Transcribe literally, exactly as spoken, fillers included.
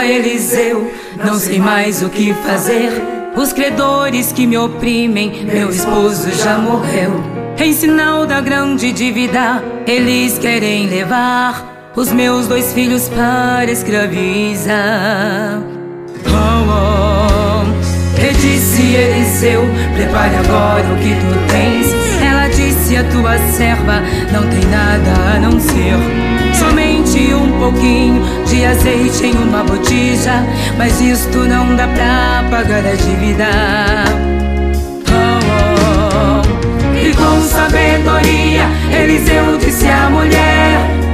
Eliseu, não sei mais o que fazer. Os credores que me oprimem, meu esposo já morreu. Em sinal da grande dívida, eles querem levar os meus dois filhos para escravizar. Oh, oh. E disse Eliseu, prepare agora o que tu tens. Ela disse, a tua serva não tem nada a não ser somente um pouquinho de azeite em uma botija, mas isto não dá pra pagar a dívida. Oh, oh. E com sabedoria Eliseu disse à mulher: